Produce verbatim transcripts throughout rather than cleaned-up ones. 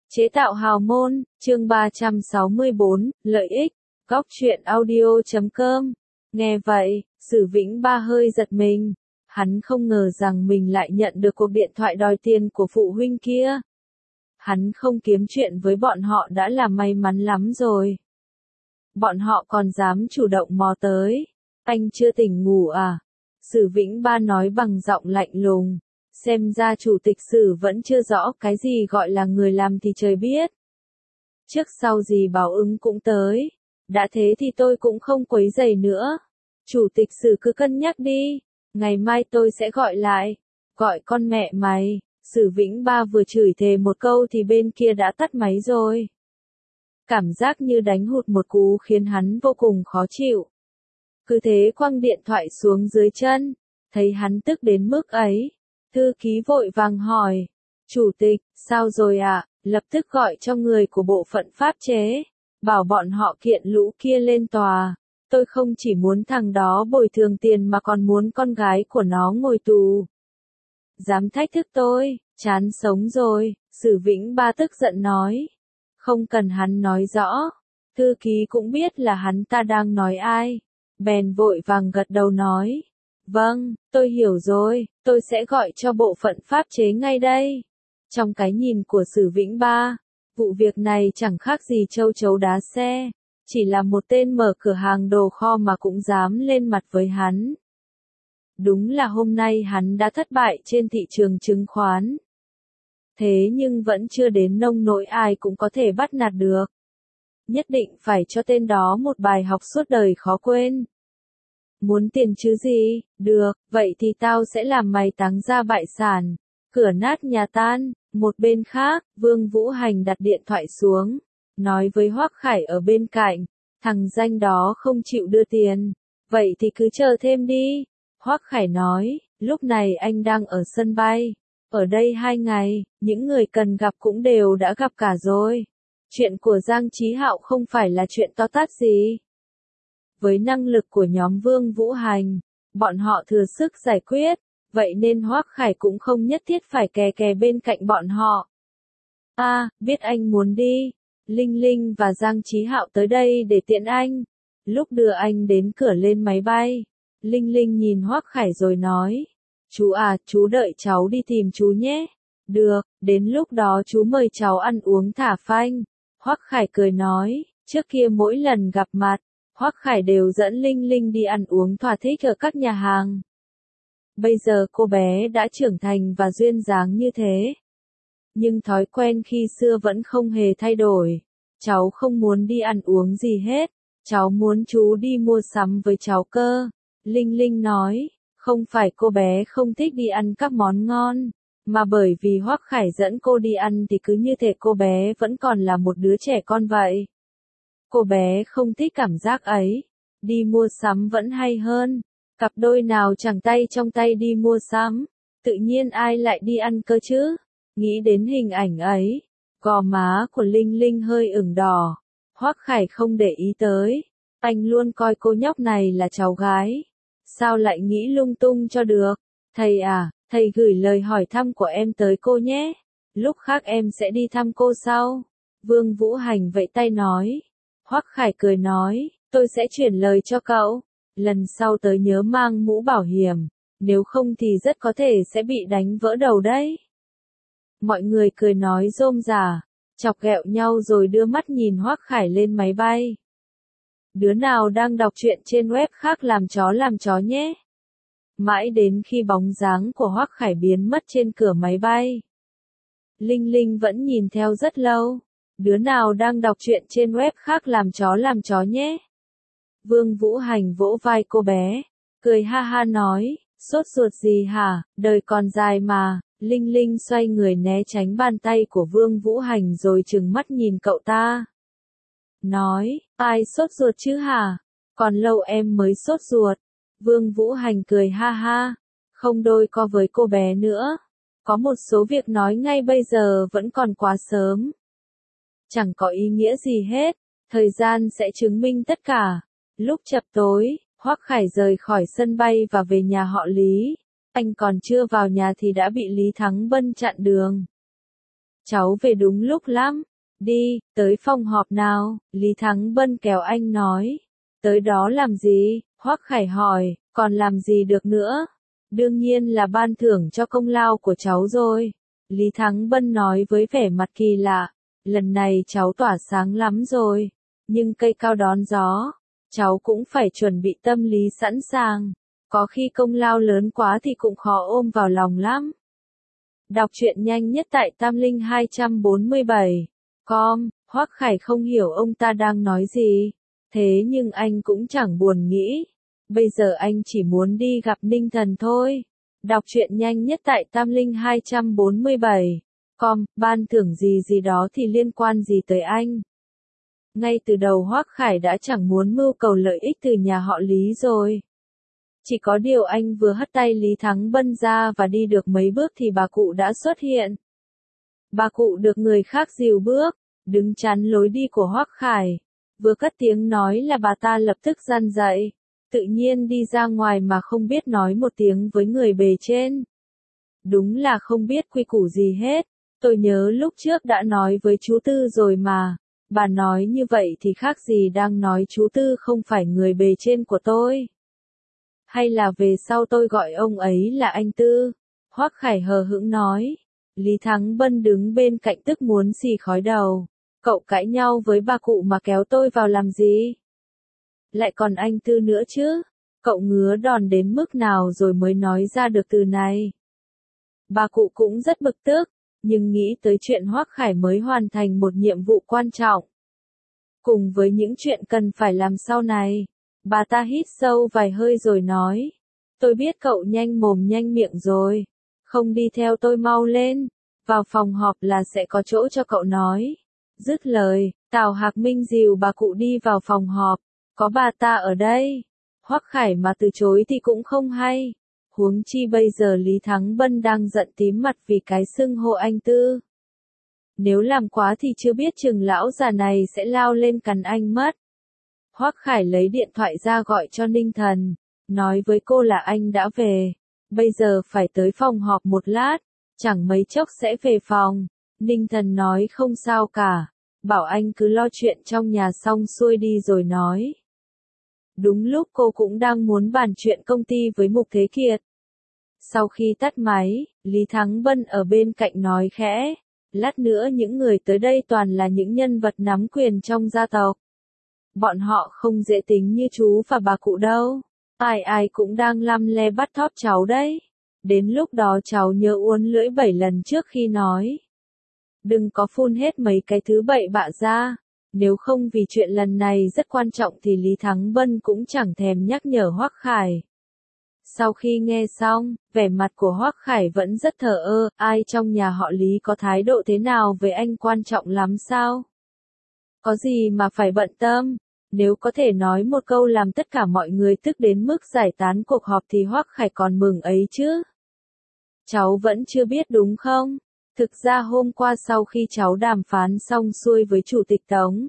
Chế tạo hào môn, chương ba trăm sáu mươi bốn, lợi ích, góc truyện audio chấm com. Nghe vậy, Sử Vĩnh Ba hơi giật mình. Hắn không ngờ rằng mình lại nhận được cuộc điện thoại đòi tiền của phụ huynh kia. Hắn không kiếm chuyện với bọn họ đã là may mắn lắm rồi. Bọn họ còn dám chủ động mò tới. Anh chưa tỉnh ngủ à? Sử Vĩnh Ba nói bằng giọng lạnh lùng. Xem ra chủ tịch Sử vẫn chưa rõ cái gì gọi là người làm thì trời biết. Trước sau gì báo ứng cũng tới. Đã thế thì tôi cũng không quấy rầy nữa. Chủ tịch Sử cứ cân nhắc đi. Ngày mai tôi sẽ gọi lại. Gọi con mẹ mày. Sử Vĩnh Ba vừa chửi thề một câu thì bên kia đã tắt máy rồi. Cảm giác như đánh hụt một cú khiến hắn vô cùng khó chịu. Cứ thế quăng điện thoại xuống dưới chân. Thấy hắn tức đến mức ấy. Thư ký vội vàng hỏi. Chủ tịch, sao rồi ạ? À? Lập tức gọi cho người của bộ phận pháp chế. Bảo bọn họ kiện lũ kia lên tòa. Tôi không chỉ muốn thằng đó bồi thường tiền mà còn muốn con gái của nó ngồi tù. Dám thách thức tôi, chán sống rồi, Sử Vĩnh Ba tức giận nói. Không cần hắn nói rõ. Thư ký cũng biết là hắn ta đang nói ai. Bèn vội vàng gật đầu nói. Vâng, tôi hiểu rồi, tôi sẽ gọi cho bộ phận pháp chế ngay đây. Trong cái nhìn của Sử Vĩnh Ba, vụ việc này chẳng khác gì châu chấu đá xe. Chỉ là một tên mở cửa hàng đồ kho mà cũng dám lên mặt với hắn. Đúng là hôm nay hắn đã thất bại trên thị trường chứng khoán. Thế nhưng vẫn chưa đến nông nỗi ai cũng có thể bắt nạt được. Nhất định phải cho tên đó một bài học suốt đời khó quên. Muốn tiền chứ gì, được, vậy thì tao sẽ làm mày táng ra bại sản. Cửa nát nhà tan, một bên khác, Vương Vũ Hành đặt điện thoại xuống. Nói với Hoắc Khải ở bên cạnh, thằng danh đó không chịu đưa tiền. Vậy thì cứ chờ thêm đi. Hoắc Khải nói, lúc này anh đang ở sân bay. Ở đây hai ngày, những người cần gặp cũng đều đã gặp cả rồi. Chuyện của Giang Chí Hạo không phải là chuyện to tát gì. Với năng lực của nhóm Vương Vũ Hành, bọn họ thừa sức giải quyết, vậy nên Hoắc Khải cũng không nhất thiết phải kè kè bên cạnh bọn họ. A, à, biết anh muốn đi. Linh Linh và Giang Chí Hạo tới đây để tiện anh. Lúc đưa anh đến cửa lên máy bay, Linh Linh nhìn Hoắc Khải rồi nói. Chú à, chú đợi cháu đi tìm chú nhé. Được, đến lúc đó chú mời cháu ăn uống thả phanh. Hoắc Khải cười nói, trước kia mỗi lần gặp mặt, Hoắc Khải đều dẫn Linh Linh đi ăn uống thỏa thích ở các nhà hàng. Bây giờ cô bé đã trưởng thành và duyên dáng như thế. Nhưng thói quen khi xưa vẫn không hề thay đổi. Cháu không muốn đi ăn uống gì hết. Cháu muốn chú đi mua sắm với cháu cơ. Linh Linh nói, không phải cô bé không thích đi ăn các món ngon. Mà bởi vì Hoắc Khải dẫn cô đi ăn thì cứ như thể cô bé vẫn còn là một đứa trẻ con vậy. Cô bé không thích cảm giác ấy. Đi mua sắm vẫn hay hơn. Cặp đôi nào chẳng tay trong tay đi mua sắm. Tự nhiên ai lại đi ăn cơ chứ? Nghĩ đến hình ảnh ấy, gò má của Linh Linh hơi ửng đỏ. Hoắc Khải không để ý tới. Anh luôn coi cô nhóc này là cháu gái. Sao lại nghĩ lung tung cho được? Thầy à, thầy gửi lời hỏi thăm của em tới cô nhé. Lúc khác em sẽ đi thăm cô sau. Vương Vũ Hành vẫy tay nói. Hoắc Khải cười nói, tôi sẽ chuyển lời cho cậu. Lần sau tới nhớ mang mũ bảo hiểm. Nếu không thì rất có thể sẽ bị đánh vỡ đầu đấy. Mọi người cười nói rôm rả, chọc ghẹo nhau rồi đưa mắt nhìn Hoắc Khải lên máy bay. Đứa nào đang đọc truyện trên web khác làm chó làm chó nhé. Mãi đến khi bóng dáng của Hoắc Khải biến mất trên cửa máy bay. Linh Linh vẫn nhìn theo rất lâu. Đứa nào đang đọc truyện trên web khác làm chó làm chó nhé. Vương Vũ Hành vỗ vai cô bé, cười ha ha nói, sốt ruột gì hả, đời còn dài mà. Linh Linh xoay người né tránh bàn tay của Vương Vũ Hành rồi trừng mắt nhìn cậu ta. Nói, ai sốt ruột chứ hả? Còn lâu em mới sốt ruột. Vương Vũ Hành cười ha ha, không đôi co với cô bé nữa. Có một số việc nói ngay bây giờ vẫn còn quá sớm. Chẳng có ý nghĩa gì hết, thời gian sẽ chứng minh tất cả. Lúc chập tối, Hoắc Khải rời khỏi sân bay và về nhà họ Lý. Anh còn chưa vào nhà thì đã bị Lý Thắng Bân chặn đường. cháu về đúng lúc lắm. Đi, tới phòng họp nào, Lý Thắng Bân kéo anh nói. Tới đó làm gì? Hoắc Khải hỏi, còn làm gì được nữa? Đương nhiên là ban thưởng cho công lao của cháu rồi. Lý Thắng Bân nói với vẻ mặt kỳ lạ, lần này cháu tỏa sáng lắm rồi, nhưng cây cao đón gió, cháu cũng phải chuẩn bị tâm lý sẵn sàng, có khi công lao lớn quá thì cũng khó ôm vào lòng lắm. Đọc truyện nhanh nhất tại Tam Linh hai bốn bảy chấm com, Hoắc Khải không hiểu ông ta đang nói gì, thế nhưng anh cũng chẳng buồn nghĩ, bây giờ anh chỉ muốn đi gặp Ninh Thần thôi. Đọc truyện nhanh nhất tại Tam Linh hai bốn bảy chấm com, ban thưởng gì gì đó thì liên quan gì tới anh. Ngay từ đầu Hoắc Khải đã chẳng muốn mưu cầu lợi ích từ nhà họ Lý rồi. Chỉ có điều anh vừa hất tay Lý Thắng Bân ra và đi được mấy bước thì bà cụ đã xuất hiện. Bà cụ được người khác dìu bước, đứng chắn lối đi của Hoắc Khải. Vừa cất tiếng nói là bà ta lập tức răn dậy, tự nhiên đi ra ngoài mà không biết nói một tiếng với người bề trên. Đúng là không biết quy củ gì hết, tôi nhớ lúc trước đã nói với chú Tư rồi mà, bà nói như vậy thì khác gì đang nói chú Tư không phải người bề trên của tôi. Hay là về sau tôi gọi ông ấy là anh Tư? Hoắc Khải hờ hững nói. Lý Thắng Bân đứng bên cạnh tức muốn xì khói đầu. Cậu cãi nhau với bà cụ mà kéo tôi vào làm gì? Lại còn anh Tư nữa chứ? Cậu ngứa đòn đến mức nào rồi mới nói ra được từ này? Bà cụ cũng rất bực tức, nhưng nghĩ tới chuyện Hoắc Khải mới hoàn thành một nhiệm vụ quan trọng. Cùng với những chuyện cần phải làm sau này, bà ta hít sâu vài hơi rồi nói. Tôi biết cậu nhanh mồm nhanh miệng rồi. Không đi theo tôi mau lên. Vào phòng họp là sẽ có chỗ cho cậu nói. Dứt lời, Tào Hạc Minh dìu bà cụ đi vào phòng họp. Có bà ta ở đây. Hoắc Khải mà từ chối thì cũng không hay. Huống chi bây giờ Lý Thắng Bân đang giận tím mặt vì cái xưng hô anh Tư. Nếu làm quá thì chưa biết chừng lão già này sẽ lao lên cắn anh mất. Hoắc Khải lấy điện thoại ra gọi cho Ninh Thần, nói với cô là anh đã về, bây giờ phải tới phòng họp một lát, chẳng mấy chốc sẽ về phòng. Ninh Thần nói không sao cả, bảo anh cứ lo chuyện trong nhà xong xuôi đi rồi nói. Đúng lúc cô cũng đang muốn bàn chuyện công ty với Mục Thế Kiệt. Sau khi tắt máy, Lý Thắng Bân ở bên cạnh nói khẽ, lát nữa những người tới đây toàn là những nhân vật nắm quyền trong gia tộc. Bọn họ không dễ tính như chú và bà cụ đâu. Ai ai cũng đang lăm le bắt thóp cháu đấy. Đến lúc đó cháu nhớ uốn lưỡi bảy lần trước khi nói. Đừng có phun hết mấy cái thứ bậy bạ ra. Nếu không vì chuyện lần này rất quan trọng thì Lý Thắng Bân cũng chẳng thèm nhắc nhở Hoắc Khải. Sau khi nghe xong, vẻ mặt của Hoắc Khải vẫn rất thờ ơ. Ai trong nhà họ Lý có thái độ thế nào với anh quan trọng lắm sao? Có gì mà phải bận tâm? Nếu có thể nói một câu làm tất cả mọi người tức đến mức giải tán cuộc họp thì Hoắc Khải còn mừng ấy chứ. Cháu vẫn chưa biết đúng không? Thực ra hôm qua sau khi cháu đàm phán xong xuôi với Chủ tịch Tống.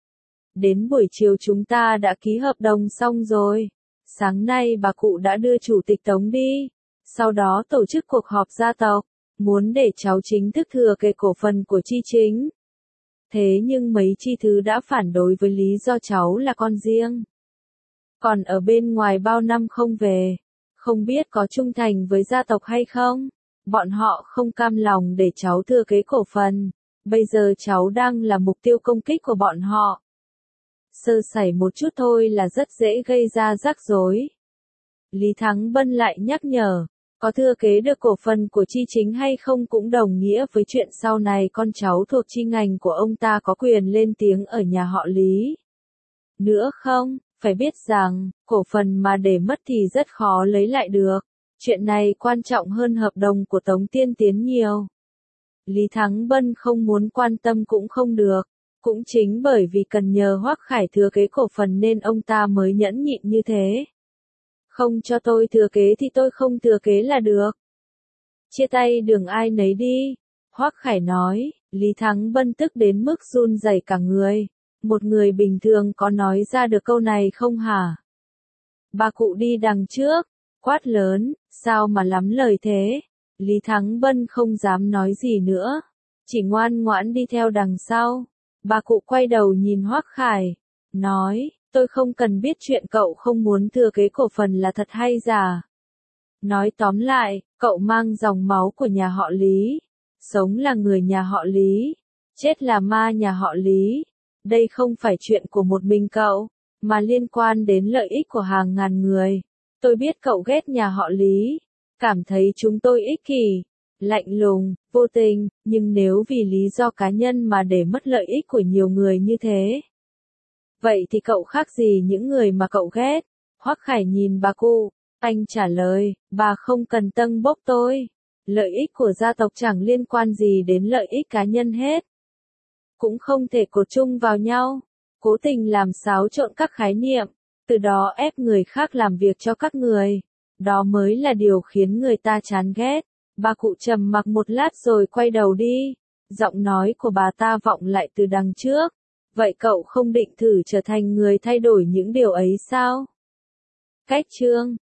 Đến buổi chiều chúng ta đã ký hợp đồng xong rồi. Sáng nay bà cụ đã đưa Chủ tịch Tống đi. Sau đó tổ chức cuộc họp gia tộc. Muốn để cháu chính thức thừa kế cổ phần của Chi Chính. Thế nhưng mấy chi thứ đã phản đối với lý do cháu là con riêng. Còn ở bên ngoài bao năm không về, không biết có trung thành với gia tộc hay không. Bọn họ không cam lòng để cháu thừa kế cổ phần. Bây giờ cháu đang là mục tiêu công kích của bọn họ. Sơ sẩy một chút thôi là rất dễ gây ra rắc rối. Lý Thắng Bân lại nhắc nhở. Có thừa kế được cổ phần của Chi Chính hay không cũng đồng nghĩa với chuyện sau này con cháu thuộc chi ngành của ông ta có quyền lên tiếng ở nhà họ Lý. Nữa không, phải biết rằng, cổ phần mà để mất thì rất khó lấy lại được. Chuyện này quan trọng hơn hợp đồng của Tống Tiên Tiến nhiều. Lý Thắng Bân không muốn quan tâm cũng không được. Cũng chính bởi vì cần nhờ Hoắc Khải thừa kế cổ phần nên ông ta mới nhẫn nhịn như thế. Không cho tôi thừa kế thì tôi không thừa kế là được. Chia tay đường ai nấy đi. Hoắc Khải nói, Lý Thắng Bân tức đến mức run rẩy cả người. Một người bình thường có nói ra được câu này không hả? Bà cụ đi đằng trước, quát lớn, sao mà lắm lời thế? Lý Thắng Bân không dám nói gì nữa. chỉ ngoan ngoãn đi theo đằng sau. Bà cụ quay đầu nhìn Hoắc Khải, nói, tôi không cần biết chuyện cậu không muốn thừa kế cổ phần là thật hay giả. Nói tóm lại, cậu mang dòng máu của nhà họ Lý, sống là người nhà họ Lý, chết là ma nhà họ Lý. Đây không phải chuyện của một mình cậu, mà liên quan đến lợi ích của hàng ngàn người. Tôi biết cậu ghét nhà họ Lý, cảm thấy chúng tôi ích kỷ, lạnh lùng, vô tình, nhưng nếu vì lý do cá nhân mà để mất lợi ích của nhiều người như thế, vậy thì cậu khác gì những người mà cậu ghét? Hoắc Khải nhìn bà cụ, anh trả lời, bà không cần tâng bốc tôi. Lợi ích của gia tộc chẳng liên quan gì đến lợi ích cá nhân hết. Cũng không thể cột chung vào nhau, cố tình làm xáo trộn các khái niệm, từ đó ép người khác làm việc cho các người. Đó mới là điều khiến người ta chán ghét. Bà cụ trầm mặc một lát rồi quay đầu đi. Giọng nói của bà ta vọng lại từ đằng trước. Vậy cậu không định thử trở thành người thay đổi những điều ấy sao? Cách chương